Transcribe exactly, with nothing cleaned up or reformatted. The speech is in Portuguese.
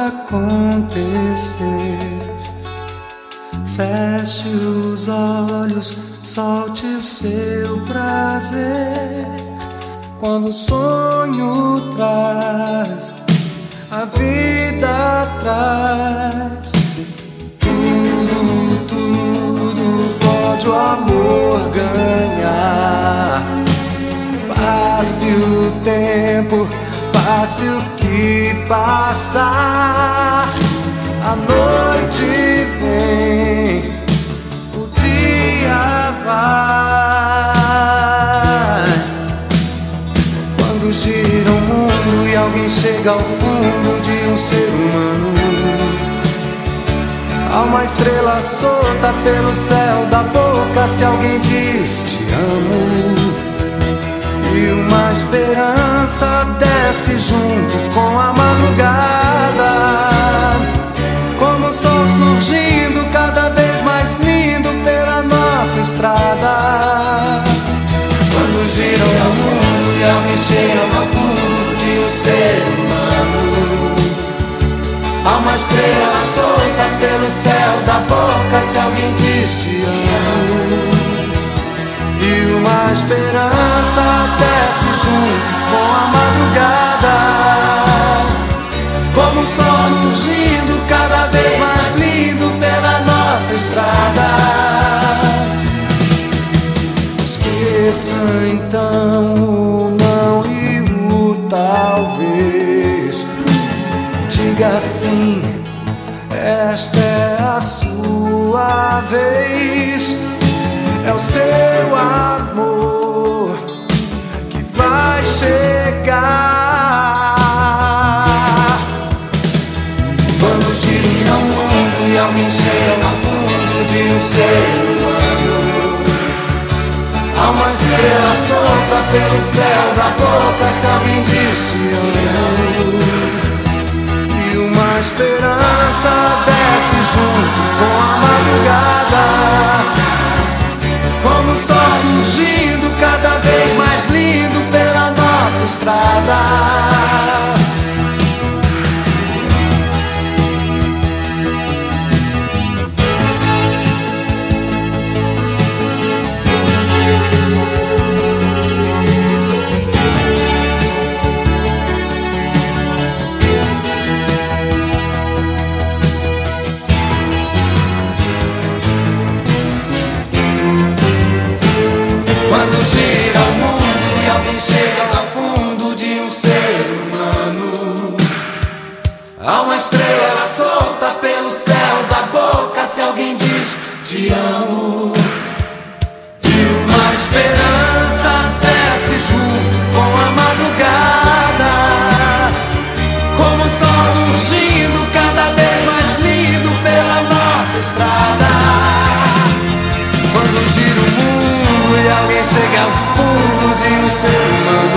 acontecer. Feche os olhos, solte o seu prazer. Quando o sonho traz, a vida traz. Tudo, tudo pode o amor ganhar. Passe o tempo, passe o que passar. A noite vem, o dia vai. Quando gira o mundo e alguém chega ao fundo de um ser humano, há uma estrela solta pelo céu da boca se alguém diz te amo. E uma esperança desce junto com a madrugada, como o sol surgindo cada vez mais lindo pela nossa estrada. Quando gira o mundo e alguém chega ao fundo de um ser humano, há uma estrela solta pelo céu da boca se alguém diz te amo. E uma esperança desce junto com a madrugada, como o sol surgindo cada vez mais lindo pela nossa estrada. Esqueça então o não e o talvez. Diga sim, esta é a sua vez. É o seu amor que vai chegar. Quando gira o mundo e alguém chega ao fundo de um ser humano, há uma estrela solta pelo céu da boca se alguém diz te amo. E uma esperança desce junto com a madrugada, como o sol surgindo cada vez mais lindo pela nossa estrada. Quando gira o mundo e alguém chega ao fundo de um ser humano, há uma estrela solta pelo céu da boca se alguém diz te amo. E uma esperança desce junto com a madrugada, como o sol surgindo cada vez mais lindo pela nossa estrada. Quando gira o mundo e alguém chega ao fundo de um ser humano,